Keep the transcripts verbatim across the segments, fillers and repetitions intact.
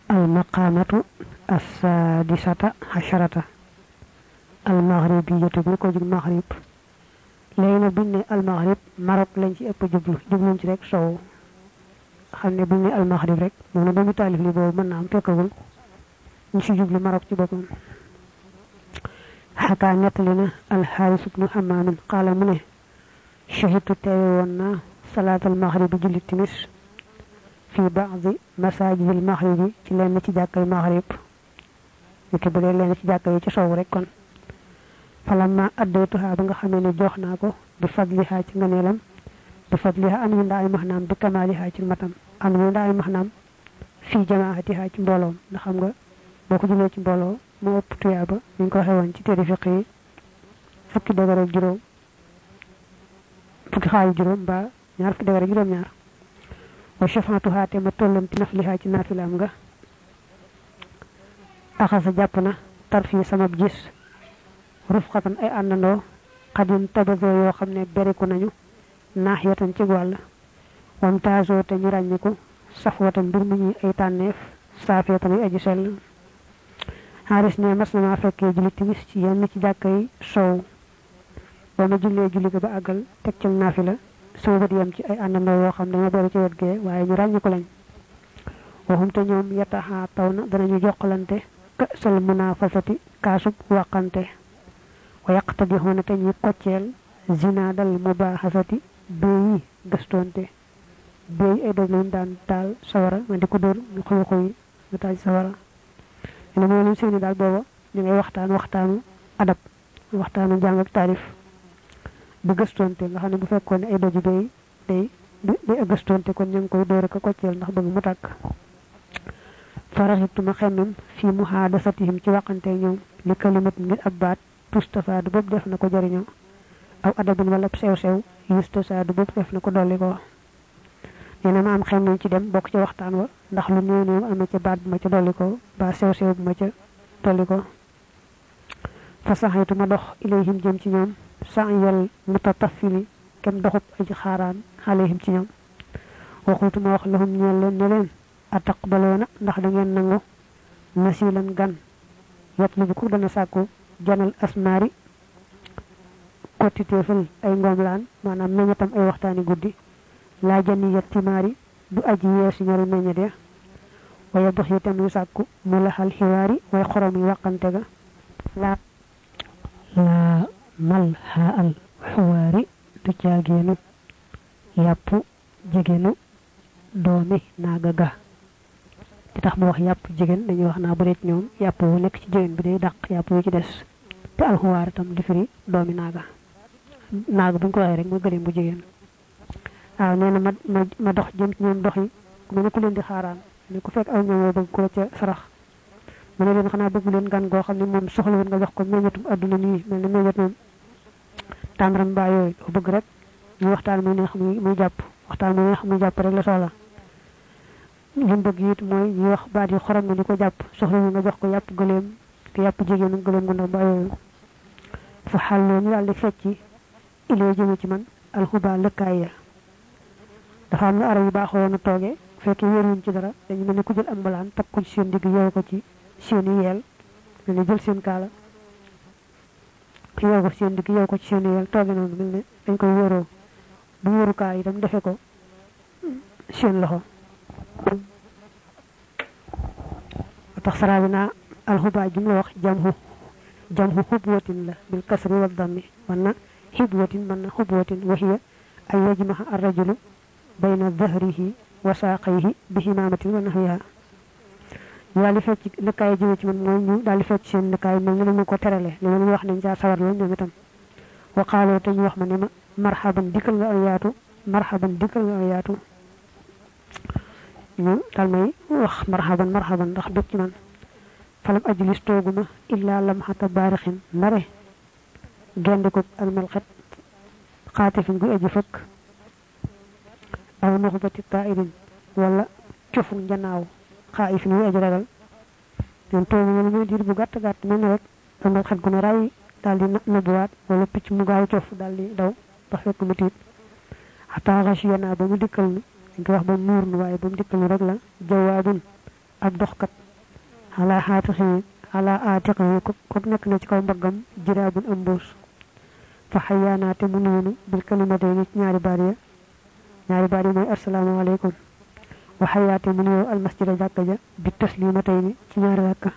المقامة السادسة عشرة المغربية بيكو جي المغرب لينا بني المغرب مروك لنج سي اپ جبلو جبلو سي رek سو xamne bini al maghrib rek mo ba mi talif li bobu man am fekkagul ñu ci jublu marok ci bopam حكى نتلنا الحارث بن حمام قال منه شهدت تيونا صلاة المغرب جل تمس في بعض مساجد المغرب ci len ci jakkay maghrib niki bu len ci jakkay ci sow rek kon falamma addaytuha ba nga xamé ni jox nako bi fadliha ci nganelam bi fadliha am ñu ndaay mahnam bi kamaliha ci matam am ñu ndaay mahnam fi jamaatiha ci mbolom ndax xam nga boko jëlé ci mbolo mo ëpp tuyaba ñu ko xewon ci téré fiqi fukki dëgër ak juroom fukki xaay juroom ba ñaar fukki dëgër ak juroom ñaar wa shafatuha te ma tollam ci nafliha ci nafilam nga taxasa jappna tarfi sama gis rufqatan ay andando qadim tabazo yo xamne beriku nañu nahiyatan ci wal wam tazo te ñu rañiku safwatan bir mu ñi ay tanef safiyatan ay aji sel haris ne mas na ma fekke julit timis ci yenn ci jakkay sow ba ma julle julli ko ba agal tek ci nafila so wat yam ci ay andando yo xam dañu bari ci wet ge waye ñu rañiku lañ waxum te ñoom yataha tawna danañu jokkalante kasal munafasati kasub waqante wa yaqtadihuna te ñi koccel zinadal mubahasati beyi gastonte bey ay dog lañ daan taal sawara ma di ko dóor ñu xoy xoy ñu taal sawara ene mo ñu seeni dal bobo ñu ngay waxtaan waxtaanu adab waxtaanu jang ak tarif bu gastonte nga xamne bu fekkone ay doju bey day day gastonte kon ñu koy dóor ko koccel ndax bëgg mu tak farahitu ma xamam fi muhadasatihim ci waxante ñoom li kalimat ngir abbat tustafadu bob def nako jariño aw adabun wala sew sew yustasadu bob def nako dolli ko neena ma am xamam ci dem bok ci waxtaan wa ndax lu neew neew am ci baat bu ma ci dolli ko ba sew sew bu ma ci dolli ko fa sahaytu ma dox ilayhim jëm ci ñoom sa'yal mutataffili kem doxub aji xaaraan alayhim ci ñoom waxutu ma wax lahum ñeel leen ne leen ataqbaluna ndax da ngeen nangu nasilan gan yatlubu ku dana sakku janal asmari kotiteful ay ngomlan manam meñatam ay waxtani guddi la jani yatimari du aji yesu ñari meñade waya dox itam yu sakku mulahal hiwari way xorom yi waxante ga la la malha al hiwari du ciagenu yapu jigenu doomi naga ga di tax mo wax yap jigen dañuy wax na bu rek ñoom yap wu nek ci jigen bi day dak yap wu ci dess te al huwar tam di firi doomi naga naga buñ ko waxe rek mo gëlem bu jigen ah neena ma ma dox jëm ci ñoom dox yi mu ne ku leen di xaaraan ne ku fekk aw ñoom bëgg ko ci sarax mu ne leen xana bëgg leen gan go xamni mom soxla won nga jox ko meñatum aduna ni melni meñatum tamram ba yoy ko bëgg rek ñu waxtaan mu neex muy japp waxtaan mu neex muy japp rek la soxla lim bëgg yit moy ñu wax baat yi xoram ni ko japp soxla nga jox ko yapp gëlem te yapp jigéenu gëlem gu ndaw ba yoy fa xallu ñu dal di fecci ilo jëme ci man al huba lakaya dafa am ara yu baaxo na toge fekk wëruñ ci dara dañu melni ku jël am balan tak ko ci seen digg yow ko ci seen yel ni jël seen kala yow ko seen digg yow ko ci seen yel toge non melni dañ koy wëro bu wëru ka yi tam defé ko seen loxo tax sarabina al huba jumla wax jamhu jamhu hubwatin la bil kasri wal dhammi wana hibwatin man hubwatin wa hiya ay yajmaha ar rajulu bayna dhahrihi wa saqayhi bi himamatin wa nahwiha wali fecc lekay jëme ci man moy ñu dal fecc seen lekay mel ñu ko terale li ñu wax nañ ca sawar lo ñoom itam wa qalu te ñu wax ma ne ma marhaban dikal nga ayatu marhaban dikal nga ayatu ñu dal may wax marhaban marhaban ndax bëgg ci man falam ajlis toguma illa lam hatta barikhin nare gendiko al malqat qatifin gu aji fek aw nukhbati ta'irin wala ciofu njanaaw khaifin wi aji ragal ñun togu ñu ñu dir bu gatt gatt mel rek am xat gu ne ray dal di nabuwat wala picc mu gaaw ciofu dal di daw ba fekk mu tit hatta ghashiyana ba mu dikkal ñu wax ba nur nu waye ba mu dikkal rek la jawabun ab doxkat ala xaatiqi ala aatiqi ko ko nekk na ci kaw mbaggam jiraabun am mbuus fa xayaanaate mu nuyu bil kalimatayni ci ñaari baat ya ñaari baat yi mooy assalaamu alaykum wa xayaate mu nuyu al masjida jàkka ja bi taslimatayni ci ñaari rakka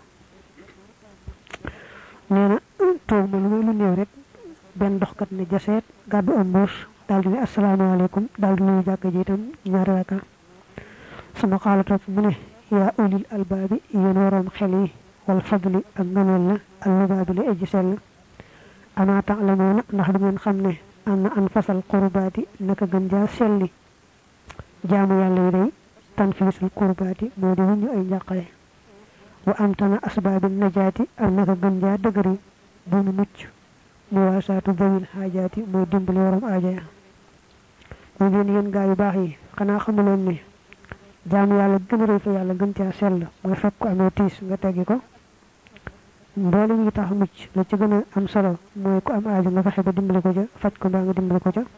nee na toog ma lu muy lu néew rek benn doxkat ne jaseet gàddu am mbuus daal di ne assalaamu alaykum daal di nuyu jàkka ji itam ñaari rakka suma xaala topp mu ne yaa ulil albaabi yéen waroom xel yi wal fadli ak ngëneel la al mubaabi la aji sell ama ta'lamuuna ndax du ngeen xam ne am na an fasal qurbaati naka gën jaa selli jaamu yàlla yi day tanfiisul qurbaati moo di wuñu ay njàqare wa amtana asbaabi najaati ak naka gën jaa dëgëri bu mu mucc mu waasaatu dawil xaajaati mooy dimbali waroom aaja ya mooy ngeen yéen gaa yu baax yi xanaa xamuloon ne jaamu yàlla gën a rëy fa yàlla gën caa sell mooy fekk ko amee tiis nga teggi ko mboole yi tax mucc la ci gën a am solo mooy ku am aajo nga fexe ba dimbali ko ca faj ko mbaa nga dimbali ko ca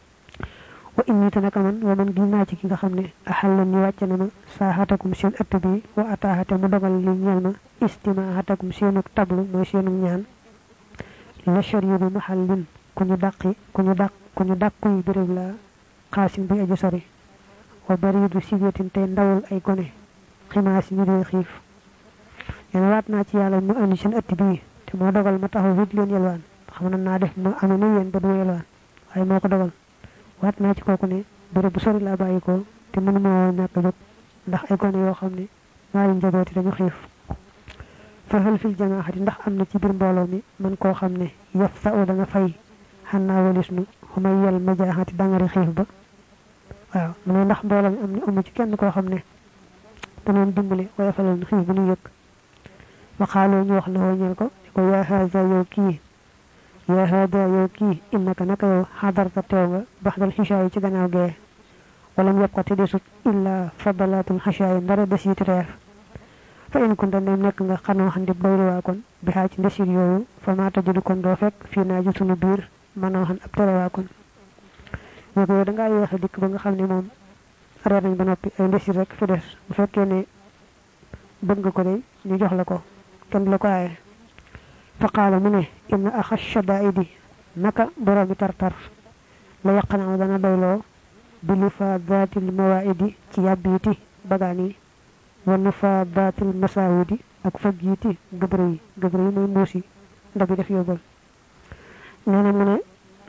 wa inni te naka man wa man gi naa ci ki nga xam ne axallan ni wàcce na ma saaxatakum seen ëtt bi wa ataaxate mu dogal li ñeel ma istimaaxatakum seenuk tablu mooy seenuk ñaan la sharibu mahallin ku ñu dàqi ku ñu dàq ku ñu dàkkuy béréb la xaasin bi aji sori wa baridu sigatin tey ndawul ay gone ximaas ñu dee xiif yéen waat naa ci yàlla mu andi seen ëtt bii te moo dogal ma taxaw wit leen yelwaan xam na naa def ma amee na yéen ba du yelwaan waaye moo ko dogal waat naa ci kooku ne béréb bu sori laa bàyyi ko te mënu ma woon ñàkk jóg ndax ay gone yoo xam ne maa leen njabooti dañu xiif fa hal fil jamaaxati ndax am na ci biir mbooloo mi man koo xam ne yaf sa u da nga fay xannaa walis nu xumay yel ma jaaxati dangari xiif ba waaw mu ne ndax mbooloo mi am na amu ci kenn koo xam ne danoon dimbale wala fa leen xiif bu ñu yëg waxaaloo ñu wax la woo ñeel ko ko yaa haada yow kii yaa haada yow kii innaka naka yow xadarta teew nga baxdal xishaa yi ci gannaaw gee wala mu yebqati desut illa fadalatul xishaa yi ndara des yiti reer fa in kunta ndem nekk nga xanoo xandi bayluwaa kon bi xaa ci ndesit yooyu fa maa tajudu kon doo fekk fii naa ji sunu biir manoo xan ab terewaa kon ñu ko yow dangaa yéex a dikk ba nga xam ne moom reer nañ ba noppi ay ndesit rek fi des bu fekkee ne bëgg nga ko de ñu jox la ko kenn la ko aaye fa qaala mu ne inna axa shadaidi naka boroomi tartar la yaqanaa dana doyloo bi nufaadaatil mawaidi ci yàbbiiti bagaan yi wa nufaadaatil masaawidi ak fag yiiti gëbërë yi gëbërë yi mooy mbuus yi ndabi def yóbbal nee na mu ne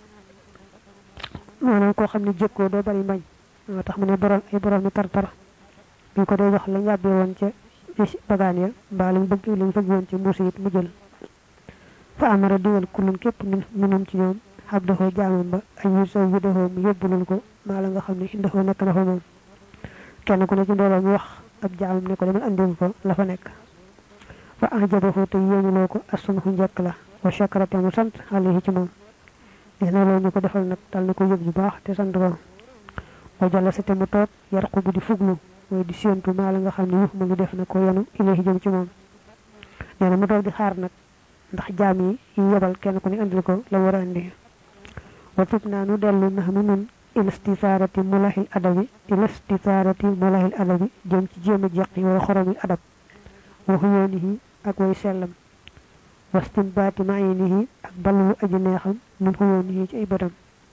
maanaam koo xam ne jëkkoo doo bari mbañ moo tax mu ne borom ay boroomi tartar bi ko dee jox lañ yàbbee woon ca bagaan ya mbaa lañ bëgg lañ fëgg woon ci mbuus it mu jël fa amara diwal kullum képp minum ci ñoom abdahu jaamam ba ay yu saw yidahu mu yóbbulul ko maa la nga xam ne indahu nekk na fa moom kenn ku ne ci mbooloo mu wax ab jaamam ne ko demal andil ko la fa nekk fa ajabahu te yéemuloo ko assunhu njëkk la wa shakarate mu sant alayhi ci moom gis na loolu ñu ko defal nag dal na ko yëg bu baax te sant ko wa jalasa te mu toog yarqu bu di fuglu mooy di séentu maa la nga xam ne yux mu lu def na ko yenu ilayhi jëm ci moom nee na mu toog di xaar nag ndax jaam yi yi yebal kenn ku ne andil ko la war a andi wa tub naa nu dellu nax nu nun ilastisaarati mulahil adabi ilastisaarati mulahil adabi jëm ci jéem a jeqi way xoromi adab wa xuyoonihi ak way sellam wastinbaati maayinihi ak ballu aji neexam min xuyoonihi ci ay bëtam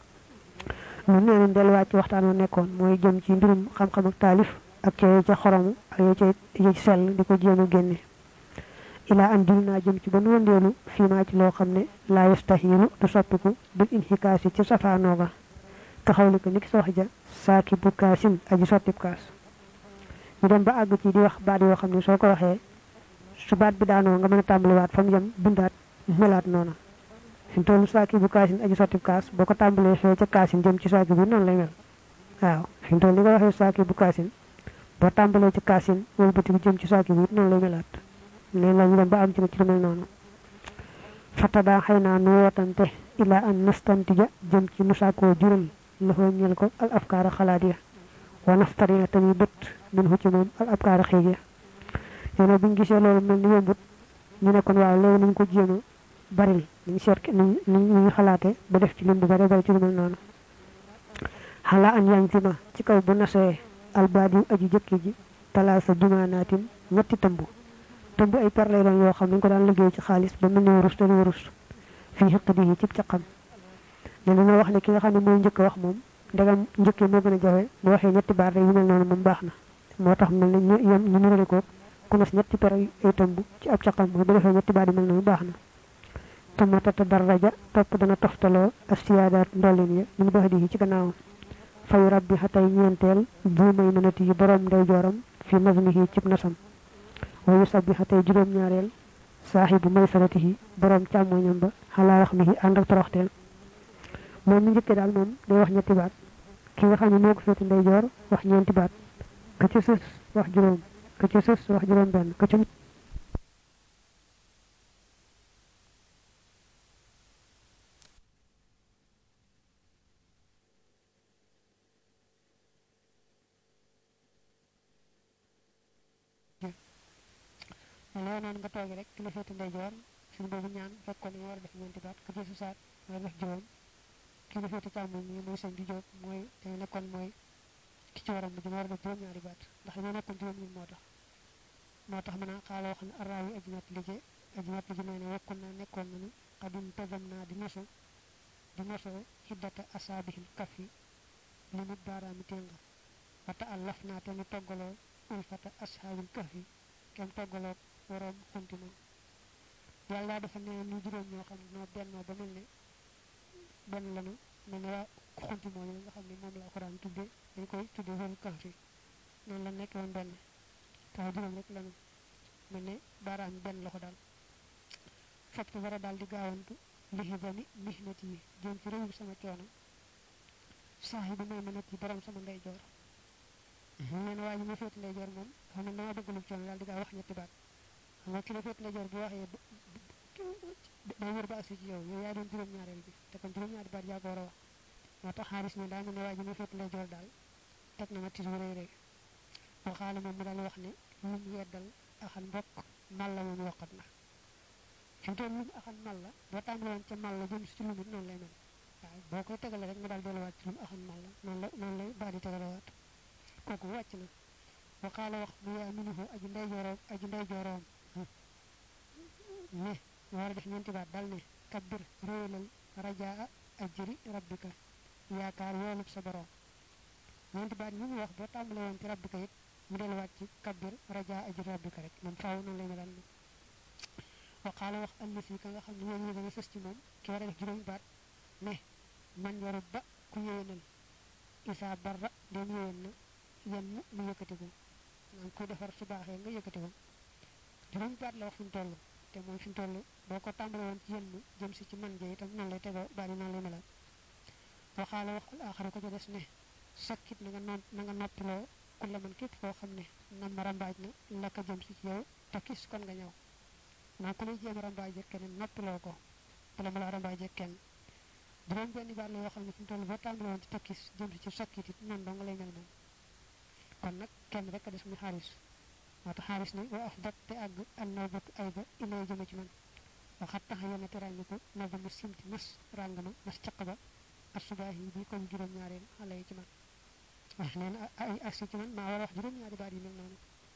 nun nee nañ delluwaat ci waxtaan wa nekkoon mooy jëm ci mbirum xam-xam ak taalif ak yooyu ca xoromu ak yooyu ca yooyu ci sell di ko jéem a génne ilaa an dil naa jëm ci ba nu wëndeelu fii maa ci loo xam ne laa yastahilu du soppiku bil inxikaasi ci safaanooga taxaw li ko niki sa wax ja saaki bu kaasin aji sottib kaas ñu dem ba àgg ci di wax baat yoo xam ne soo ko waxee su baat bi daanoo nga mën a tàmbaliwaat fa mu yem bindaat melaat noona fi mu toll saaki bu kaasin aji sottib kaas boo ko tàmbalee fee ca kaasin jëm ci saaki bi noonu lay mel waaw fi mu toll li nga waxee saaki bu kaasin boo tàmbalee ci kaasin wëlbati bi jëm ci saaki bi noonu lay melaat léegi la ñu dem ba am ci ci lu mel noonu fatada xëy naa nu wootante ilaa an nastantija jëm ci nu saakoo jural lafoo ñel ko al afkaara xalaat ya wa naftarina tamit bët min hu ci moom al afkaara xiij ya yéen bu ñu gisee loolu mel ni yombut ñu ne kon waaw léegi nañ ko jéem a baril nañ seet ni ñu xalaate ba def ci lim bu bare bari ci lu mel noonu xalaa an yañ ma ci kaw bu nasee albaadi aji jëkki ji talaasa jumaanaatin ñetti tëmb tëmb ay per lay doon yoo xam ne ko daan liggéey ci xaalis ba mel ni wurus te wurus fii xëq di ci caqam ne dana wax ne ki nga xam ne mooy njëkk wax moom ndegam njëkkee moo gën a jafe bu waxee ñetti baat rek yu mel noonu moom baax na moo tax mel ne yem ñu nurale ko ku nas ñetti per ay tëmb ci ab caqam bu defee ñetti baat yu mel noonu baax na tuma tata daraja topp dana toftaloo asiyaadaat ndollin ya min baax di ci gannaawam fay rabbi xatay ñeenteel buumay mënati yi borom ndey jooram fi nazmihi cib nasam wayu sabbi xatay juróom ñaareel saaxibu maysaratihi borom càmmoñam ba xalaa wax mihi ànd ak toroxteel moom mi njëkkee daal moom day wax ñetti baat ki nga xam ne moo ko féete ndey joor wax ñeenti baat ka ci sës wax juróom ka ci sës wax juróom benn ka ci loolu noonu nga toogee rek ki la féete ndeyjoor suñu boobu ñaan fekkoon ne war a def ñeenti baat ku ci susaat war a def juróom ki la féete càmmoñ mi mooy sëñ bi jóg mooy te nekkoon mooy ki ci waram bi dina war a def juróom ñaari baat ndax dañoo nekkoon juróom ñun moo tax moo tax mën a xaala wax ne araawi aji ñett lige aji ñett lige nee ne wokkun naa nekkoon nañu xadum tëgam naa di nosu di nosoo xiddata asaabihil kafi li nit baaraami ténga wata allaf naa te ñu toggaloo ulfata ashaabil kafi kem toggaloo waroom xunti moom yàlla dafa ne ñu juróom ñoo xam ne noo bennoo ba mel ne benn lanu mel ne waa xunti moom yi nga xam ne moom la alxuraan tudde dañ koy tudde wal kahfi noonu la nekk woon benn taw juróom rek lanu mel ne baaraam benn loxo daal foptu war a daal di gaawantu lixi bami mihnati yi jëm ci réew sama coono saaxi ba may mënat yi borom sama ndeyjoor nee na waa ji ma féet ndeyjoor moom xam ne dama bëgg lu coono daal di gaa wax ñetti baat xam nga ki la féet ndeyjoor bu waxee day wër ba agsi ci yow yow yaa doon juróom-ñaareel bi te kon juróom-ñaari baat yaa ko war a wax moo tax xaalis ne daa mel ne waa ji ma féet ndeyjoor daal teg na ma tis bu rëy rëy waxaale moom mu daal wax ne lum yeddal axan mbokk mal la moom yokkat na fi mu toll lum axan mal la boo tàmbale woon ca mal la jëm si ci lumit noonu lay mel waaw boo koy tegale rek nga daal delluwaat ci lum axan mal la noonu la noonu lay baat di tegalewaat kooku wàcc na waxaala wax mu yaa minuhu aji ndeyjooroom aji ndeyjooroom ne war a def ñeenti baat dal ne kabbir réewalal rajaa ajri rabbika yaakaar yoolub sa borom ñeenti baat ñu mu wax boo tàmbale woon ci rabbika it mu delluwaat ci kabbir rajaa ajri rabbika rek moom faaw noonu lay ma dal waxaala wax allasi ka nga xam ne yéen ñi gën a sës ci moom ki war a def juróomi baat ne man yarut ba ku yéwénal isaa barra dem yéwén na yenn mu yëkkati ko maanaam kuy defar su baaxee nga yëkkati ko juróomi baat la wax fi mu toll te mooy fi mu toll boo ko tàmbale woon ci yenn jëm si ci man ja itam noonu lay tegoo baat yi noonu lay melal waxaala wax al axara ko ca des ne sakkit na nga noon na nga noppiloo ku la man képp koo xam ne nam ma rambaaj na la ko jëm si ci yow takkis kon nga ñëw naa ku lay jéem a rambaaje keneen noppiloo ko bala ma la rambaaje kenn juróom benn baat la yoo xam ne fi mu toll boo tàmbale woon ci takkis jëm si ci sakkit it noonu dong lay mel moom kon nag kenn rek a des muy xaalis moo tax xaalis ne wa af dat te àgg an naw bat ay ba ilay jëme ci man waxat tax yéen a te ràññi ko na ba mu simti nas ràng ma nas caq ba ak subaax yi bi kon juróom-ñaareel xale yi ci man wax nee na ay agsi ci man maa war a wax juróom-ñaari baat yi mel noonu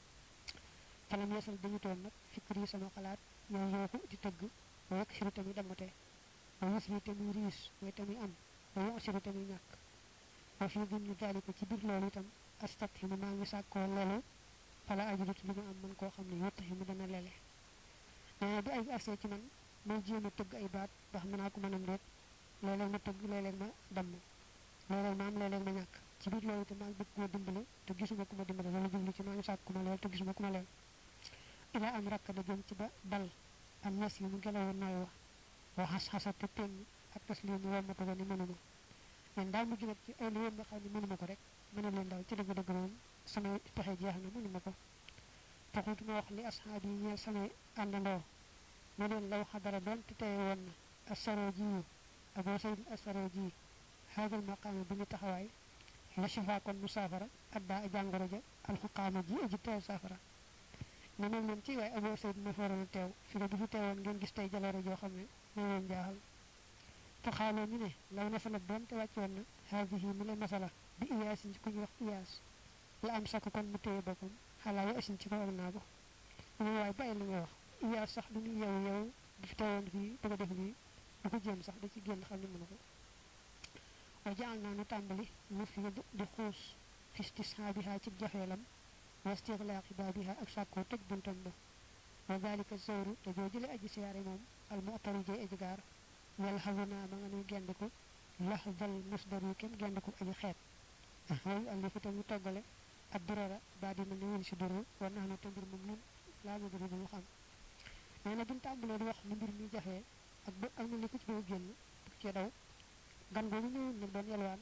falam yeesal dañu toon nag fikir yi sama xalaat yow yooku di tëgg wa yekk siru tamit damate wa yus yi tamit riis mooy tamit am wa yo siru tamit ñàkk wa fii gën ñu daali ko ci biir loolu itam astat yi mu maa ngi sàkkoo lelu fala ajulut li ma am man koo xam ne yotta yi mu dana lele nee bi ay agsee ci man may jéem a tëgg ay baat ndax mën naa ko mënam déet léeg-léeg ma tëgg léeg-léeg ma damm léeg-léeg ma am léeg-léeg ma ñàkk ci biir loolu itam maa ngi bëgg ku ma dimbale te gisuma ku ma dimbale loolu jublu ci maa ngi sàkk ku ma leel te gisuma ku ma leel ila am rakk da jëm ci ba dal am ñes yi mu ngelawu nooy wax wa xas-xasat te teñ ak taslim wommatu ko ni mënuma leen daal mujj nag ci ay li woon nga xam ne mënuma ko rek mën a leen daal ci dëgg-dëgg moom samay pexe jeex na mënuma ko taxut ma wax li asxaab yi ñeel samay àndandoo ma leen law xadara doon te teye woon na asaro ji aboo sayd asaro ji xaagal maqaama bi ñu taxawaay la shifa kon mu saafara addaa a jàngoro ja alxuqaama ji aji teew saafara ne moom leen ci waaye aboo sayd ma fa waroon a teew fi ne bu fi teewoon ngeen gis tey jaloore joo xam ne moo leen jaaxal fa xaaloo ñu ne law nasala doon te wàccoon na haadihi mi la masala bi iyaas yi ku ñu wax iyaas la am sakk kon mu téye boppam xalaa wa asin ci ko ak naa ko mu waaye bàyyi li nga wax yaa sax du ñu yow yow bu fi teewoon fii bëgg a def lii du ko jéem sax da ci génn xam ne mënu ko wa jaal naa nu tàmbali nu fi di xuus fistisxaabiha ci jaxeelam wa istixlaaqi baabiha ak sàkkoo tëj buntam ba wa dalika zawru te joo jële aji siyaare moom al mu'tari jey aji gaar yàlla xamu naa ma nga nuy gendiku lax dal musdar yi kenn gendiku aji xeet xooyu àlli fi tam ñu toggale ak durara baa dina ne wul si duru war naa na te mbir moom nun laa ma duru duñu xam nee na buñ tàmbalee di wax ni mbir mi jaxee ak ba ak na li ko ci bëgg génn bëgg cee daw gan boobu ñëwoon nag doon yalwaan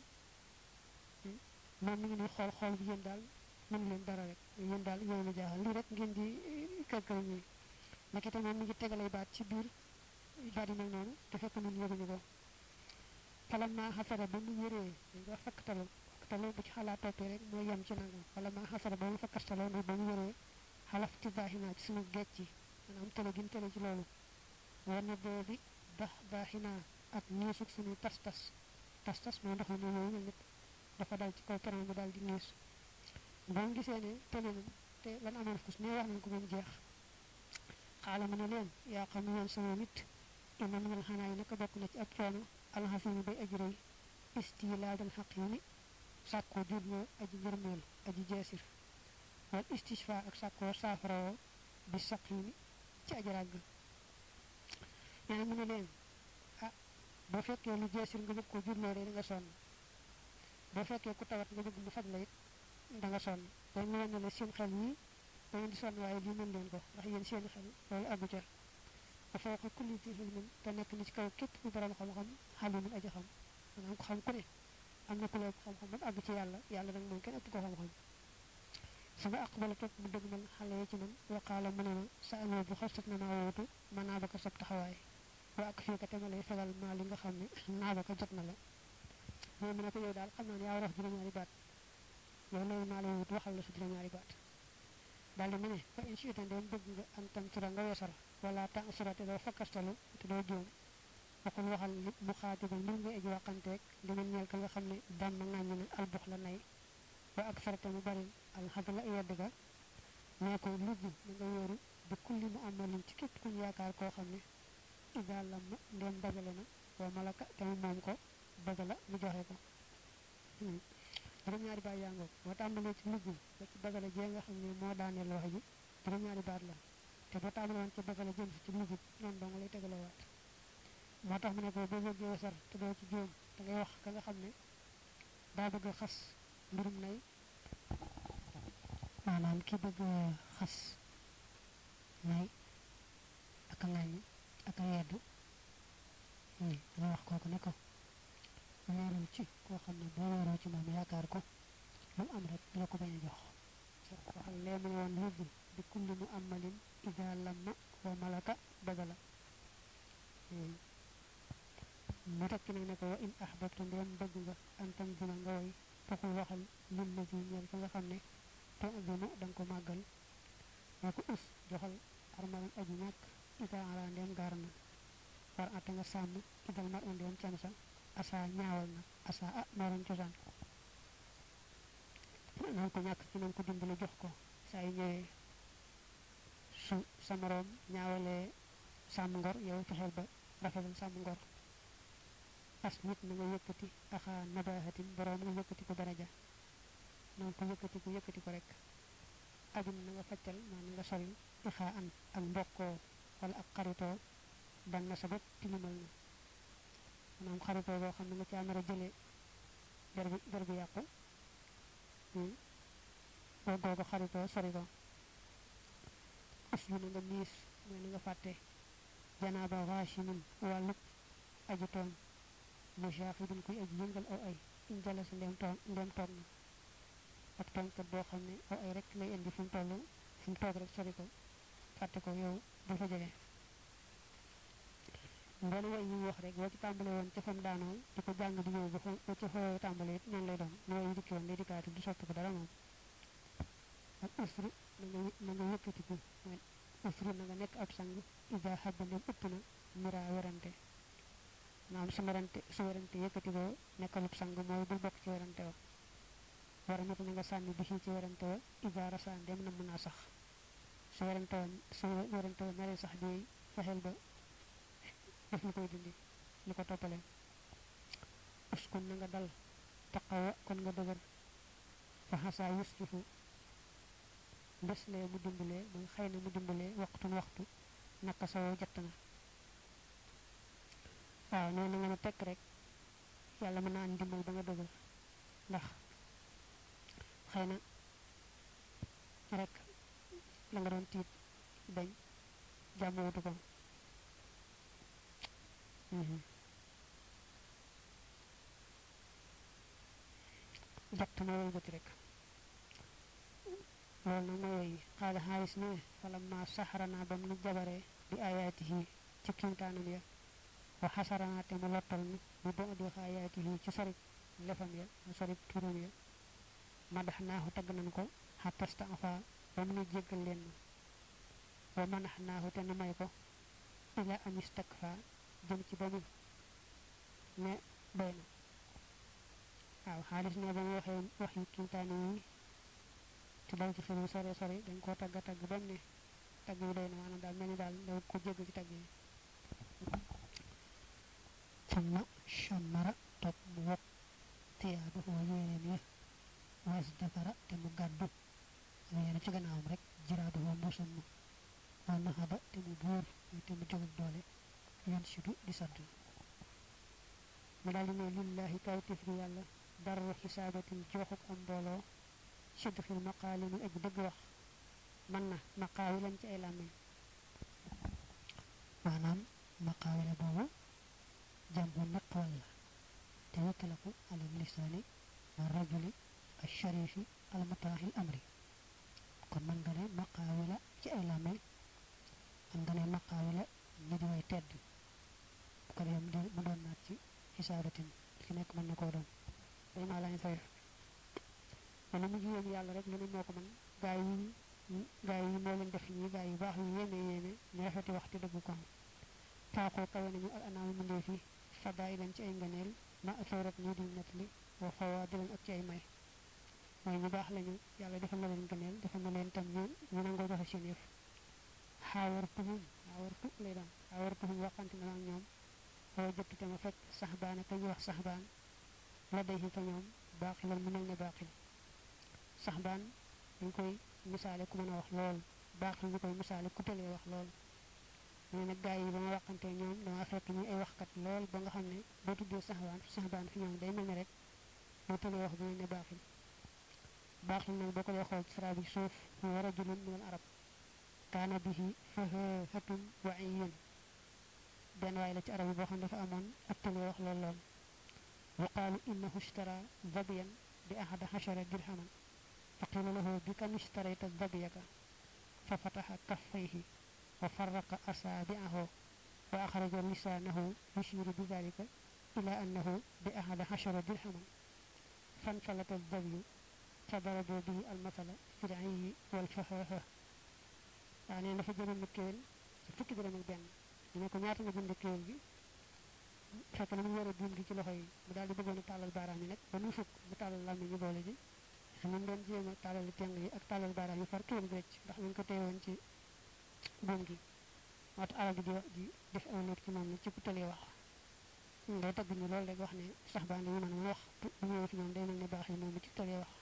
moom mi ngi ni xool xool bi yéen daal mën leen dara rek yéen daal yéen a jaaxal lii rek ngeen di kër kër ñi nekk itam moom mi ngi tegalay baat ci biir baat yi mel noonu te fekk ñun yëguñu ko falam maa xasara ba mu yëree dañ ko wax fakkatalu fakkatalu bu ci xalaat toppee rek mooy yem ci nangam falam maa xasara ba mu fakkastaloo nag ba mu yëree xalaf ti baaxinaa ci suñu géej ci maanaam tële gi tële ci loolu war na boobi bax baaxinaa ak niisug suñuy tas tas tas tas mooy ndox mi yooyu nit dafa dal ci kaw peron bi daal di niis boo gisee ne tële na te lan amoon fus ne wax nañ ko moom jeex xaala mu ne leen yaa xam ne yéen sama nit ina minal xanaa yi naka bokk na ci ab coono alxasini bay aji rëy istilaadal xaq yi ni sàkkoo jubloo aji njërmeel aji jeesir wal istishfa ak sàkkoo saafarawoo bi saq yi ni ci aji ràgg nee mu ne leen ah boo fekkee lu jeesir nga bëgg ko jubloo de da nga sonn boo fekkee ku tawat nga bëgg mu faj la it da nga sonn dañ ñu wane la seen xel yi da ngeen di sonn waaye lii mën leen ko ndax yéen seen xel loolu àggu ca ba fawqa kulli zi ilmin te nekk ni ci kaw képp ku borom xam-xam xalimun aji xam maanaam ko xam ku ne am na ku lay ko xam-xam ba àgg ci yàlla yàlla nag moom kenn ëpp ko xam-xam sama aqbala topp mu dëgmal xale yi ci man waqaala mu ne ma sa amee bu xostat na maa wootu ma naa ba ko sab taxawaay wa ak fii ka te ma lay fegal maa li nga xam ne naa ba ko jot na la moom mu ne ko yow daal xam naa ne yaa war a wax juróom-ñaari baat yow loolu maa lay wut waxal la sa juróom-ñaari baat daal di mu ne fa in shi'ta ndem bëgg nga am tam tura nga weesar wala tan sura te doo fakkastalu te doo juum waxul waxal li mu xaatiba mbir nga eji waxanteeg li mu ñeel ka nga xam ne dam ma ŋàññi na albux la nay ba ak farata mu bari alxadla yedd ga nee ko lugg na nga wóoru bi kulli mu amalin ci képp kuñ yaakaar koo xam ne ida lam ma ndem dagale na wa malaka te mu moom ko dagala mu joxe ko juróom-ñaari baat yaa ngoog boo tàmbalee ci lugg ba ci dagale jee nga xam ne moo daaneel wax ji juróom-ñaari baat la te boo tàmbalee woon ci dagale jëm si ci lugg noonu dong lay tegalewaat moo tax mu ne ko boo bëggee wasar te doo ci jóom da ngay wax ka nga xam ne daa bëgg a xas mbirum nay maanaam ki bëgg a xas nay ak a ŋàññ ak a yeddu danga wax kooku ne ko wéerul ci koo xam ne boo wéeroo ci moom yaakaar ko lu am rek dina ko bañ a jox waxal lee mu ne woon lugg bi kulli mu amalin ida lamma wa malaka dagala mu tekki nag ne ko wa in ahbabta ndem bëgg nga antam dina nga way foxul waxal lil la si ñeel ka nga xam ne to dina da nga ko màggal ne ko us joxal armalan aji ñàkk ida ara ndem gaar na war ata nga sàmm idal mar u ndem can sa asa ñaawal na asa ah nooroon cosaan nan ko ñàkk ci nañ ko dimbali jox ko saa yu ñëwee su sa moroom ñaawalee sàmm ngor yow fexeel ba rafetal sàmm ngor as nit na nga yëkkati axa nabahatin borom nga yëkkati ko daraja nan ko yëkkati ko yëkkati ko rek adun na nga faccal maa nga sol ixa an ak mbokkoo wala ak xaritoo dan na sabab tilimal na maanaam xaritoo boo xam ne nga caa nar a jëlee der bi der bi yàqu boo googu xaritoo sori ko us yu na nga miis mooy na nga fàtte janaaba waashimin wàllub aji tooñ mu shaaxidun kuy aji yëngal aw ay in jala sa ndem toog ndem toog na ak tooñkat boo xam ne aw ay rek lay indi fu mu toll fu mu toog rek sori ko fàtte ko yow du fa jege mboolu way yi wax rek boo ci tàmbale woon ca fam daanoo di ko jàng di ñëw ba ba ca fa tàmbale it noonu lay doon lu way yi dikki woon day dikkaati du soppi ko dara moom ak usru na nga na nga yëkkatiku usru na nga nekk ab sang ida xabba ndem ëpp na mira werante maam su werante su werante yëkkati ko nekkalub sang mooy bul bokk ci werante wa wara ñata nga sanni bi ci werante wa ida rasan dem na mëna sax su werante wa su werante wa nare sax di fexel ba def lu koy dindi li ko topale uskun nga dal taqawa kon nga deugar fa hasa yusrifu besle mu dimbulé moy xeyna mu dimbulé waxtu waxtu naka sawo jattana waaw noonu nga tek rek yalla mëna and dimbal ba nga deugal ndax xeyna rek la nga don tit dañ jamu wutu ko mhm jattana wal gati rek lolu moy qala haris ne falamma sahrana bam nu jabare bi ayatihi ci kintanam ya wa hasarana te mu lottal nu bi do di ayatihi ci sori lefam ya sori turum ya madahnahu tag nan ko hatta sta'fa bam nu jéggal len wa manahnahu te nu may ko ila an istakfa jëm ci bamu ne bayna waaw haris ne ba waxe wax yi kintani yi ci dal ci fene sore sore dañ ko tagga tagg bam ne tagg yi doyna manam dal melni dal da ko jéggal ci tagg yi thumma shammara top mu wok tiyaabu ho yéen ya was dakara te mu gaddu yéen ci gannaawam rek jiraadu ho mbusum mu wana hada te mu buur te mu jog doole yan sidu di sant mu dal ne lillahi kawtif bi yalla darru hisabatin joxuk am bolo sidfil maqalim ak deug wax man na maqawilan ci ay lamay manam maqawila bobu jambu naqwal te wakalako ala lisani ar-rajuli ash-sharifi al-mutahi al-amri kon man nga ne maqawila ci ay lamay man nga ne maqawila ni di way tedd ko dem mu don nat ci hisabatin ci nek man nako don day ma lañ fay wala mu yeen yalla rek lu ne moko man gaay yi gaay yi mo leen def ni gaay yu bax yu yene yene ñu rafeti waxti deug ko taako kawé nañu al anam mu ndefi fadailan ci ay ngeneel ma afawrat ñu di netli wa fawadil ak ci ay may moy ñu bax lañu yalla defal na leen ngeneel defal na leen tam ñu ñu nango joxe seen yef hawartuhum hawartu lay dam hawartuhum waxanti na ak ñoom ho jëpp te ma fekk sahbana kay wax sahban la day fa ñoom baaxilal mu melne baaxil sahban dañ koy misalé ku mëna wax lool baaxil ñu koy misalé ku télé wax lool ñu nak gaay yi ba ma waxante ñoom dama fekk ñi ay wax kat lool ba nga xamné bo tuddé sahban sahban fi ñoom day melni rek mo télé wax bu ne baaxil baaxil nak boko lay xol ci sara bi suuf wa rajulun min al arab kana bihi fahatun wa'iyyan ben way la ci arab bo xamne dafa amone ak télé wax lool lool وقال إنه اشترى ظبيا بأحد عشر درهما فقيل له بكم اشتريت الظبيك ففتح كفيه وفرق أصابعه وأخرج لسانه يشير بذلك إلى أنه بأحد عشر درهما فانفلت الظبي فضربوا به المثل في العي والفهاهة يعني نفجر المكيل فكي درم البن ينكو نياتا نجند كيل fekk na mu yore buum gi ci loxo yi mu daal di bëggoon a tàllal baaraam yi nag ba nu fukk mu tàllal lammi ñu boole ji xam ñu doon jéem a tàllal teng yi ak tàllal baaraam yi far kéwal grecc ndax ñu ko teewoon ci buum gi moo tax arab di di def aw nit ci moom ci ku tëlee wax ngay tagg ñu loolu rek wax ne sax baa ñu mën a wax bu ñëwee fi ñoom day mel ne baax yi moom ci tëlee wax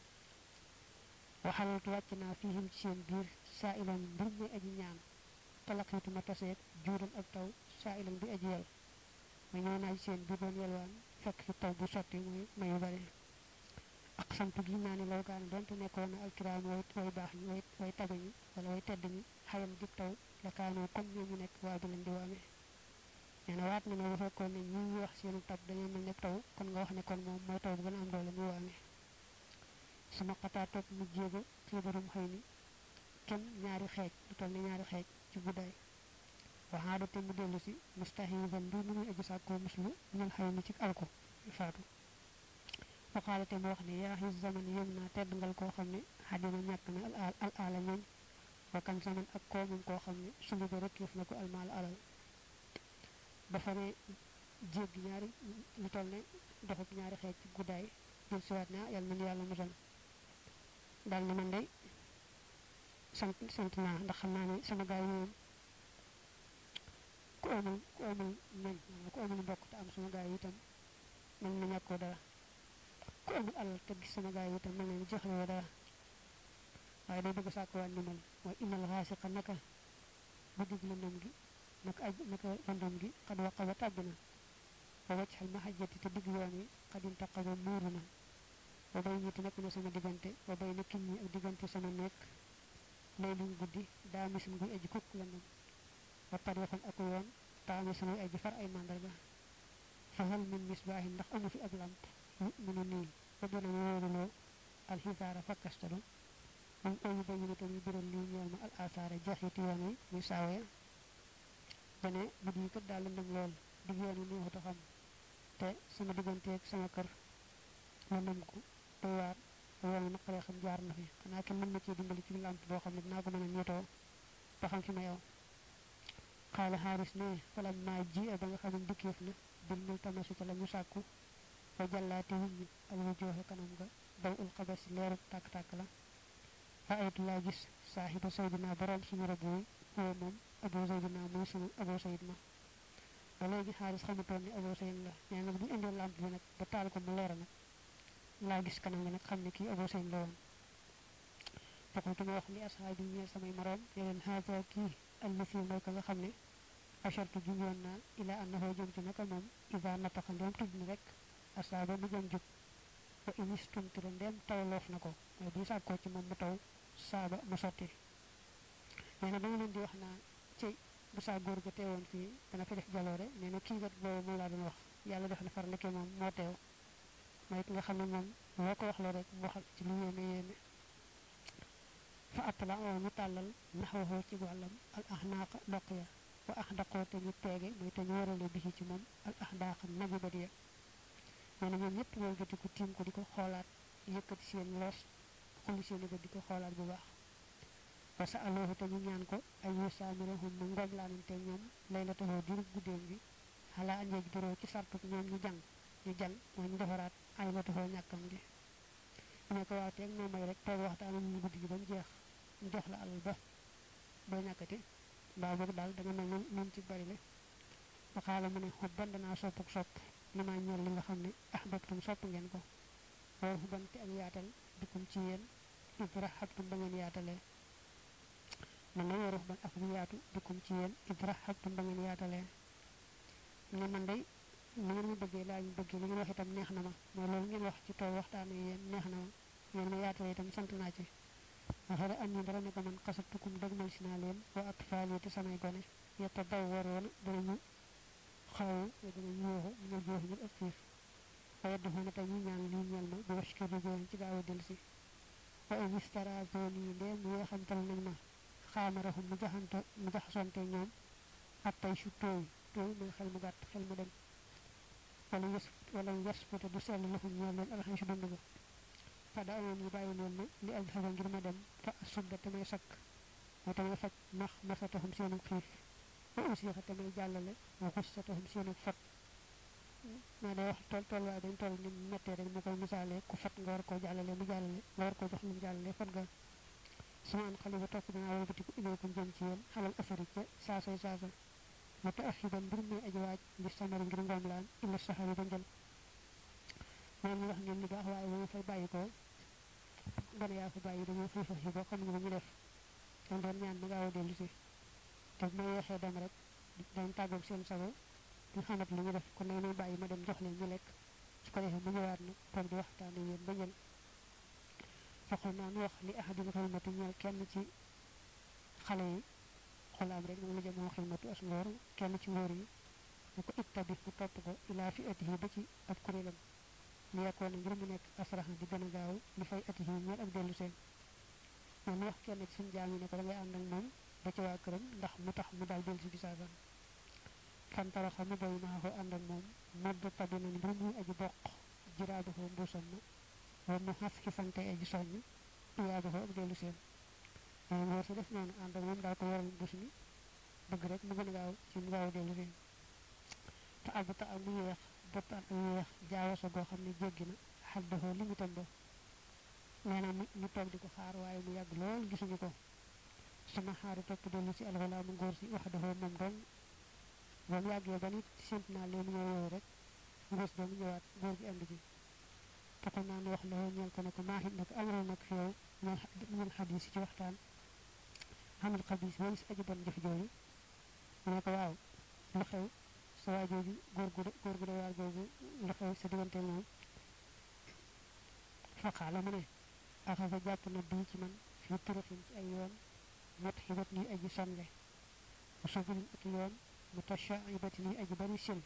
waxalatu wàcc naa fihim ci seen biir saa ilan mbir muy aji ñaan talaqitu ma taseeg juudan ak taw saa ilan bi aji yel ma ñëw naa ci seen bi doon yelwaan fekk fi taw bu sotti muy mayu bari ak sant gi naa ne law kaan donte nekkoon na alkiraam way way baax ñi way way tabe ñi wala way tedd ñi xayam di taw la kaanoo comme ñoo ñu nekk waa bi leen di waame nee na waat na ne bu fekkoon ne ñi ñuy wax seenu tab dañoo mel ne taw kon nga wax ne kon moom mooy taw bu gën a am doole muy waame sama xataa topp mu jéego xibarum xëy ni kem ñaari xeej lu toll ne ñaari xeej ci guddaay waxaada te mu dellu si mustahidan bi mu aji sàkkoo muslu ñal xëy ni ci alko faatu waxaada te mu wax ne yaa xis zaman yëm naa tedd ngal koo xam ne xadina ñàkk na al al ala ñooñ wakan zaman ak koo moom koo xam ne sulu ba rek yëf na ko almaal alal dafa ne jégg ñaari lu toll ne doxub ñaari xeej ci guddaay jël siwaat ne yàlla nañu yàlla musal dal ni man day sant sant naa ndax xam naa ne sama gaay yi ku amul ku amul ñoñ ku amul mbokk te am sama gaay yi itam mel na ñàkkoo dara ku amul alal te gis sama gaay yi itam mel na joxewoo dara waaye day bëgg sàkk waa ndimbal mooy innal xaasiqa naka guddig lëndëm gi naka aj naka lëndëm gi xad waqa ba tàbbi na ba waccal mahajjati te digg yoon wi xad intaqaba muuru na ba bay ñitti nekk na sama diggante ba bay na kin ñi ak diggante sama nekk lay luñ guddi daa misin guy aji kukk lëndëm ba tarixun ak yoon taami sama aji far ay mandarga fa hal min misbaahin ndax amu fi ab lamp munu nii ba dina mu wóoruloo alxisaara fakkastalu moom ayu ba ñu tamit biral lii ñeel ma al asaara jaxiti yoon wi muy saawee dane guddi yi kat daal lëndëm lool dig yoon wi neexut a xam te sama digganteeg sama kër lëndëm ko doy waar ba yoon wi naqaree xam jaar na fi xanaa kenn mën na cee dimbali ci lamp boo xam ne dinaa ko mën a ñeetoo ba xam fi ma yow xaala xaaris ne falam maa ji ba nga xam ne dikkeef na bil mil tamasu ca la ñu sàkku ba jàllaate wuññi al wu jooxe kanam nga daw ul xabas leeru tàkk-tàkk la fa aytu laa gis saaxiba saydina borom suñu rab wi huwa moom abo saydina muy sunu abo sayid ma ba léegi xaaris xamutoon ne abo sayid la nee nag bu indee lamp bi nag ba taal ko mu leera nag laa gis kanam nga nag xam ne kii abo sayid la woon faqultu ma wax li ashaabi ñeel samay moroom ne leen haada kii allasi mooy ka nga xam ne achartu junjoon naa ila annahu jëm ci naka moom ida nataxa ndeem tudd na rek asaaba mu jëm jub wa inistumtira ndeem tawloof na ko mooy bu sàkkoo ci moom mu taw saaba mu sotti nee na dama leen di wax naa ci bu saa góor ga teewoon fii dana fi def jaloore nee na kii kat boobu moom laa doon wax yàlla def na far nekkee moom moo teew mooy ki nga xam ne moom loo ko wax loo rek mu waxal ci lu yéeme yéeme fa attala oo ñu tàllal naxwaxoo ci wàllam al ahnaaqa doq ya wa axdaqoo te ñu teege mooy te ñu warale bi ci moom al ahdaaqa nabi ba diya nee na ñoom ñëpp mooy gëti ko tiim ko di ko xoolaat yëkkati seen loos xulli seen ba di ko xoolaat bu baax wa sa aloohu te ñu ñaan ko ay yusaamirahum mu ngoom laanante ñoom lay la taxoo diru guddeem gi xalaa anjeej biroo ci sartuk ñoom ñu jàng ñu jàng mooy ñu defaraat ay la taxoo ñàkkam gi ne ko waa teeg noo may rek toog waxtaan ak ñu guddi gi ba mu jeex ñu jox la alal ba boo ñàkkati mbaa boog daal da nga mel ne nun ci bari le wa xaala mu ne xubban danaa soppuk sopp li ma ñeel li nga xam ne ahbabtum sopp ngeen ko war xuban te ak yaatal bikum ci yéen idrahabtum ba ngeen yaatalee man la war xuban ak bu yaatu bikum ci yéen idrahabtum ba ngeen yaatalee ne man day li ngeen ma bëggee laa ñu bëggee li ngeen wax itam neex na ma mooy loolu ngeen wax ci tool waxtaan yéen neex na ma ngeen ma yaatalee itam sant naa ci waxale am ni dara ne ko man xasatukum dëgmal si naa leen wa at faal yi te samay gone yetta daw waroona danañu xaw danañu yooxu ñu jooxu ñu ëpp xiif wa yeddu xoona tey ñu ñaan lii ñeel ma bi wacc kër rijoon ci gaaw a del si wa in istara zone yi ndee mu yeexantal nañ ma xaamarahum mu jaxanta mu jaxasonte ñoom ak tey su tooy tooy mooy xel mu gàtt xel mu dem wala yes wala yes peut du sell laxum ñeel leen alxam si dund ba fa daa woon ñu bàyyi leen ma li ak xafa ngir ma dem fa subda te may sakk moo tamay faj max masatahum seenu xiif wa usiixa te may jàllale wa xussatahum seenu fat maa day wax tool tool waaye dañ toll ni mettee rek mu koy misaale ku fat nga war koo jàllale mu jàllale nga war koo jox lu mu jàllale fat nga sama an xali ba topp dinaa wëlbatiku ilaykum jëm ci yéen xalal asari ca saasay saasa wa ta axidan mbir muy aji waaj ngir samari ngir ngoom laan illa saxari ba njël maa ngi wax ngeen ni baax waaye ba ma fay bàyyi ko gone yaa fa bàyyi dañoo xiifa xiifa xam nga ñu def dañ doon ñaan ma gaaw a dellu si te bu ma yeexee dem rek dañ tàggoog seen sago duñ xamat li ñu def kon nag may bàyyi ma dem jox leen ñu lekk su ko defee mu ñëwaat nag toog di waxtaane yéen ba njël foqal naa nu wax li ahadil xilmati ñeel kenn ci xale yi xulaam rek moom la jëmoo xilmatu as ngóor kenn ci ngóor yi ne ko ittabi mu topp ko ilaa fi atihi ba ci ab kuréelam li yekkoon ngir mu nekk asraxa di gën a gaaw li fay atihi ñeel ak dellu seen moom wax kenn ci suñu jaam yi ne ko da ngay ànd ak moom ba ci waa këram ndax mu tax mu daal dellu si bisaasam fantaraxa mu doy naa ko ànd ak moom modd tabina mbir muy aji bokk jiraabaxoo mbuusam ma wa mu xas ki sante aji soññ iyaabaxoo ak dellu seen waaye ngóor si def noonu ànd ak moom daal ko waral mbuus mi bëgg rek mu gën a gaaw ci mu gaaw dellu seen te abta ak mu yeex boppa ak yeex jaawasa goo xam ne jéggi na xaddaxoo limitam ba nee na ñu toog di ko xaar waaye mu yàgg lool gisuñu ko sama xaaru topp dellu si alxulaamu ngóor si wax dafa moom dong ba mu yàggee ba nit sént naa leen ñoo yow rek ngóos doomu ñëwaat góor gi ànd ji taxul naa ne wax la ñeel ko ne ko maaxit nag amul nag fi yow ñeel xadis ci waxtaan xamul xabis wala si aji bon jëf jooju mu ne ko waaw lu xew sa waa jooju góor gu góor gu waar googu lu xew sa diggante moom faqaala mu ne axasa jàpp na bii ci man fii turixin ci ay yoon mot xibat nii aji sonle mu subulin ak yoon mu tasha ibati nii aji bari sil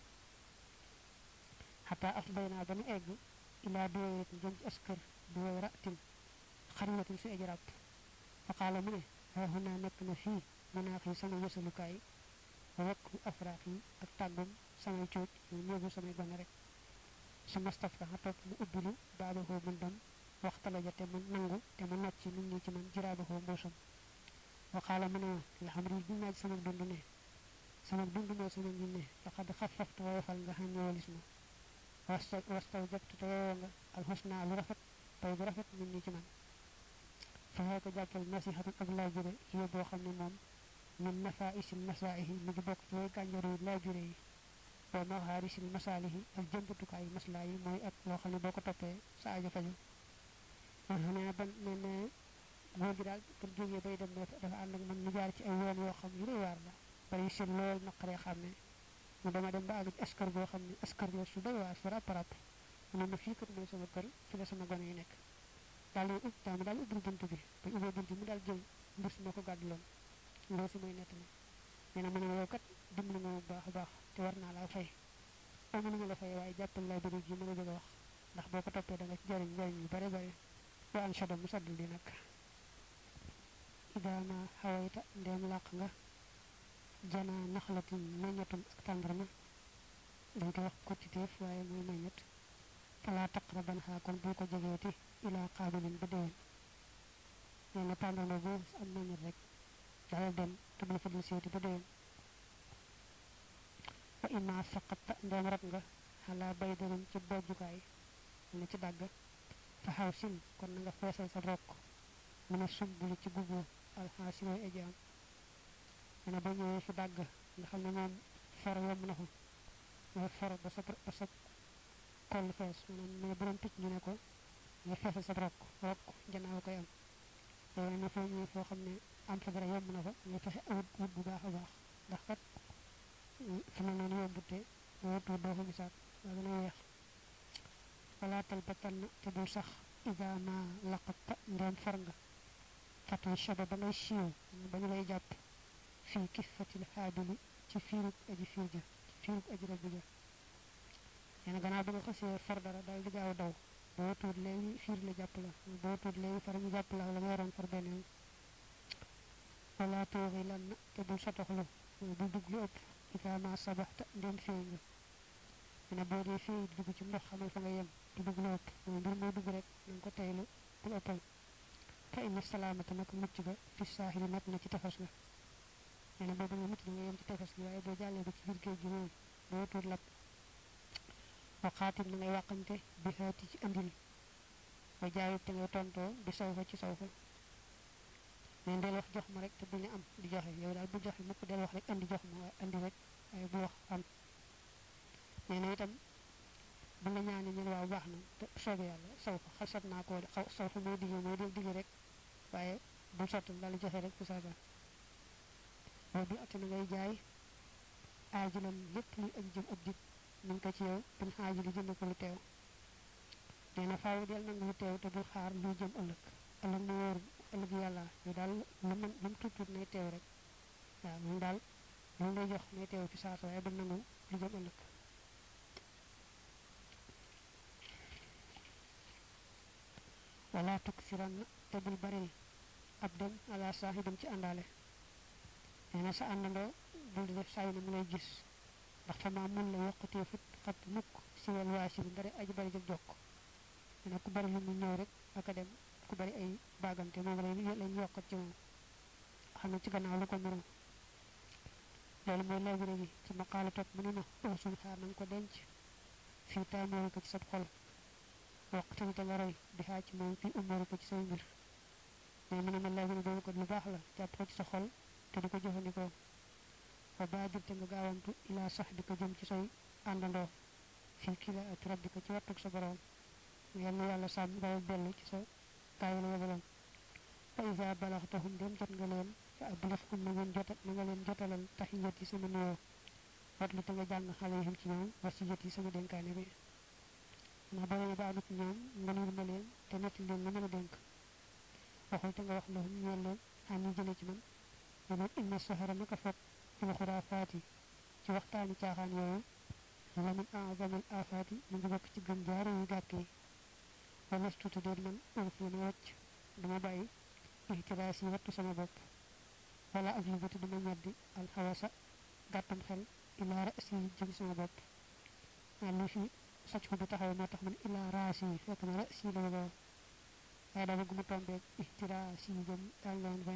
xataa afday naa ba nu egg ilaa duwayratin jëm ci askër duway ratin xariwatin si aji ràpp faqaala mu ne xaaxu naa nekk na fii manaax yi sama yësalukaay wakku afraax yi ak tàggum samay cuuj yu néegu samay gone rek su mastaftaxa topp mu ubbilu baabaxoo buntam waxtala ja te mu nangu te mu nocc nit ñi ci man jiraabaxoo mbuusam waxaala mu ne ma la xam rii bi naaj sama dund ne sama dund mooy sama ngi ne laqad xafaftu woyofal nga xam ne walis ma wasta wastaw jabtu te woyoo nga alxusna lu rafet taw bu rafet nit ñi ci man faxee ko jàppal nasihatan ak laajure yi boo xam ne moom min nafaisil masaihi mi ngi bokk ci way gànjaru yi laajure yi wa maxaarisil masaalihi ak jëmbatukaay maslaa yi mooy ak loo xam ne boo ko toppee sa aajo faju nee na ban nee na góor gi daal pour jógee bay dem dafa ànd ak man ñu jaar ci ay yoon yoo xam yu doy waar la bari seen lool naqaree xam ne mu dama dem ba àgg ci askar goo xam ne askar la su doy waar su ràpp ràpp mu ne ma fii kat mooy sama kër fi la sama gone yi nekk daal di ub daal mu daal ubbil bunt bi ba ubbee bunt bi mu daal jël mbus moo ko gàdduloon loolu si mooy nettali nee na mu ne yow kat dimbali nga bu baax a baax te war naa laa fay amu lu ma la fay waaye jàppal laa bëri ji mën a bëgg a wax ndax boo ko toppee da nga ci jariñ njariñ yu bare bare wa an shadam mu saddal di nag idaama xawayta ndeem làq nga jana naxlatin meññatum ak tàndarma dañ koy wax kottiteef waaye mooy meññat falaa taqraban xaa kon bul ko jegeeti ilaa qaabilin ba déwén nee na tàndarma bu am meññat rek dalal dem te bul fa dul seeti ba déwén wa imma saqatta ndeem rat nga xalaa bay darin ci bojjukaay ne ci dàgg fa xaw sin kon na nga feesal sa rokk mu ne sumbuli ci gugu alxaasi way ajaam mene ba ñëwee fi dàgg nga xam ne moom for yomb na ko mooy for ba sa ba sa koll fees maanaam mu ne borom picc ñu ne ko nga feesal sa rokk rokk janaaw koy am yow ne foo ñëwee foo xam ne am fa dara yomb na fa nga fexe wut wut bu baax a baax ndax kat fi ne noonu yombute wootu doo ko gisaat waa gën a weex walaatal ba tànn te bul sax ida ma laqatta ndeem for nga fatu shaba ba ngay siiw ba ñu lay jàpp fii kifatil xaabili ci fiirug aji fiir ja ci fiirug aji rabbi ja nee na gannaaw ba nga xasee for dara daal di gaaw daw boo tuut léegi fiir la jàpp la boo tuut léegi far ñu jàpp la la nga yoroon for beneen wala tuuxi lan te bul sotoxlu bul dugg lu ëpp ida ma sabaxta ndeem fee nga mu ne boo dee fee dugg ci ndox xamal fa nga yem du dugg lu ëpp mooy mbir moo dugg rek na nga ko teylu bul ëppal fa inna salaamata nag mucc ga fi saaxili nekk na ci tefes ga nee na boo bëggee mucc da nga yem ci tefes gi waaye boo jàllee ba ci biir géej gi moom boo tuut lab wa xaatim na ngay wàqante bi xaati ci andil ba jaayut te ngay tontoo bi saw fa ci saw fa mais del wax jox ma rek te bu ñu am di joxe yow daal bu joxe mukk del wax rek andi jox ma waaye andi rek waaye bu wax am nee na itam bu nga ñaane ñu waaw baax na te soobee yàlla saw fa xalsat naa koo xaw saw fa mooy digge mooy del digge rek waaye bu sottal daal di joxe rek bu saasa boo bi atti na ngay jaay aajulan lépp luy aji jëm ab dig ñu ko ci yow bin aajuli jënd ko lu teew nee na faaw del nangu lu teew te bul xaar luy jëm ëllëg ëllëg mu wóor ëllëg yàlla yow daal lu mën lu mu tuut tuut nay teew rek waaw moom daal lu lay jox nay teew ci saasa waaye bul nangu lu jëm ëllëg wala tuksiran te bul baril ab dem ala saaxibam ci àndaale nee na sa àndandoo bul di def saa yu ne mu lay gis ndax fa maa mun la yokkutee fut xat mukk si wel waasi bi ndare aji bari jëg jokk nee na ku bari lu mu ñëw rek aka dem ku bari ay baagante moom lay lañ yokkat ci moom xam ne ci gannaaw lu ko muru loolu mooy labiré gi ci maqaala topp mu ne na oo suñ xaar nañ ko denc fii taamoori ko ci sab xol waqtu te nga roy di xaaj moom fi umari ko ci say mbir mais mu ne ma léegi ne doon ko lu baax la jàpp ko ci sa xol te di ko jëfandikoo wa baadir te nga gaawantu ilaa sax di ko jëm ci say àndandoo fii kila ak rabbi ko ci wattug sa borom yal na yàlla sàmm ba dellu ci sa kaay la yebaloon fa isa balaxtahum dem jot nga leen fa ablixhum na ngeen jota na nga leen jotalal taxiyat yi sama nuyoo watlu te nga jàng xale yi ci ñoom wasiyat yi sama dénkaane bi ndax boo leen ba amit ñoom nga nuyu ma leen te netti leen la mën a dénk waxul te nga wax lahum ñeel leen xam ñu jële ci man ne leen inna sahara naka foog fil xuraafaati ci waxtaani caaxaan yooyu la min a'zamil aafaati mu ngi bokk ci gën jaare yu gàtt yi wala tuuti déet man urfi na wàcc dama bàyyi ihtiraas yi wattu sama bopp wala ak yu bëti dama ñoddi alxawasa gàttam xel ilaa raasi yi jëm sama bopp waa lii fi sacc ko bi taxaw moo tax man ilaa raasi yi fekk na raasi la lool waaye daa bëgg mu tombeeg ihtiraas yi jëm daal leen ba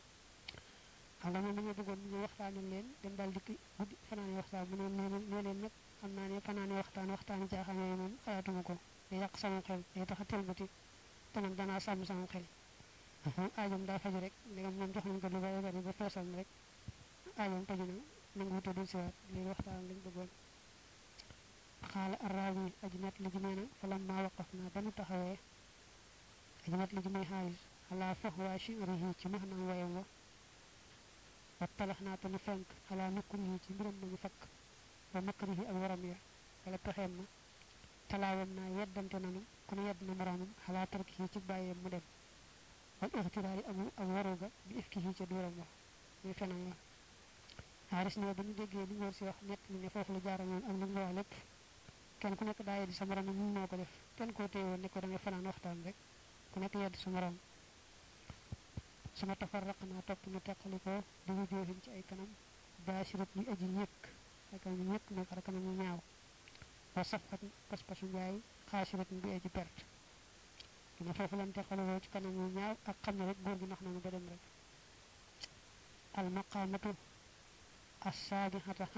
xam nga moom dañoo bëggoon ñu waxtaanal leen dem daal di guddi fanaane waxtaan mu ne nee leen nag xam naa ne fanaane waxtaan waxtaani caaxaan yooyu moom xalaatuma ko day yàq sama xel day tax a tëlbati te man danaa sàmm sama xel aajam daa faju rek ndegam moom jox nañ ko lu bari bari ba feesal na rek aajam faju na nangu wute dul siwaat léegi waxtaan lañ bëggoon xaala arraawi aji net li ji nee na falam maa waqaf naa ba nu taxawee aji net li ji may xaalis xalaa fax waa chirihi ci max naam wayam wa wa talax naa te nu fenk xalaa nukkul yi ci mbiram nañu fakk wa makrihi ak waram ya wala pexeem ma talaawam naa yeddante nanu ku ne yedd na moroomam xalaa tarki yi ci bàyyeem mu dem wal ixtiraari ak ak waruga bi ifki yi ca duuram wax muy fenam wa xaaris ne ba ñu déggee li ngóor si wax nett li ne foofu la jaaramoon ak li nga wax lépp kenn ku nekk daa yedd sa morom ñu moo ko def kenn koo téewoon ne ko da nga fanaan waxtaan rek ku nekk yedd sa morom sama tafarraq naa topp nu teqalikoo di wujoohin ci ay kanam baasirat ñu aji ñëkk ay kanam ñu ñëkk mooy xar kanam ñu ñaaw wa safxat pas-pasu njaay xaasirat bi aji perte dina foofu lan teqalikoo ci kanam ñu ñaaw ak xam ne rek góor gi nax nañu ba dem rek al maqaamatu as saadixata